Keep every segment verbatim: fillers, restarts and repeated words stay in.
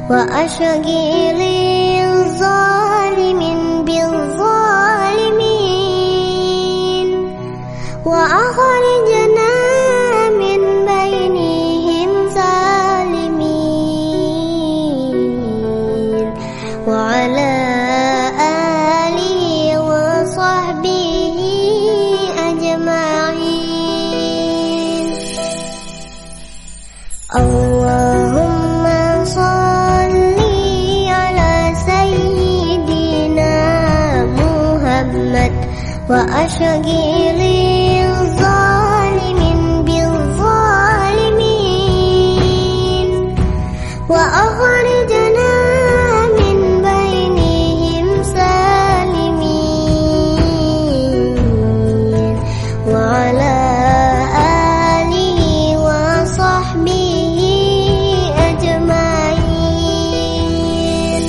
وأشغل الظالمين بالظالمين وأخرجنا من بينهم سالمين وعلى آله وصحبه أجمعين. اللهم صل على سيدنا محمد وأشغل الظالمين بالظالمين وأخرجنا من بينهم سالمين وعلى آله وصحبه أجمعين.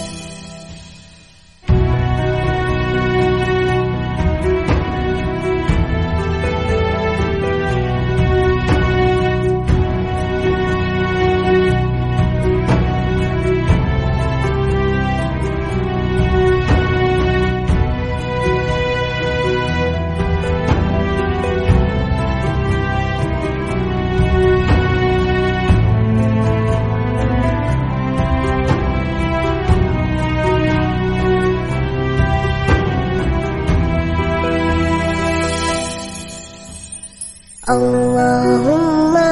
Allahumma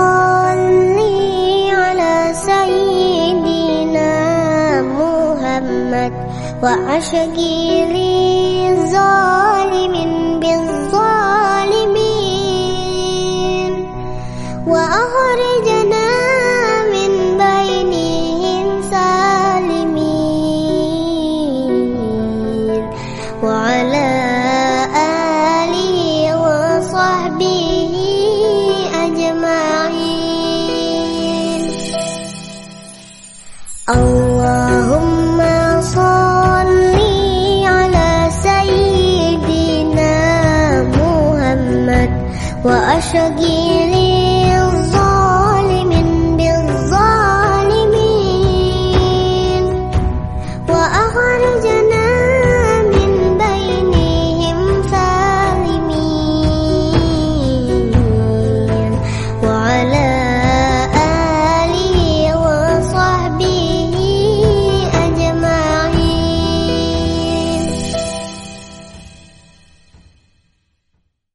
salli ala sayyidina Muhammad wa ashghili zalimin bizzalimin wa akhrijna min bainihim salimin wa ala alihi wa sahbihi Allahumma salli ala sayyidina Muhammad wa ashghili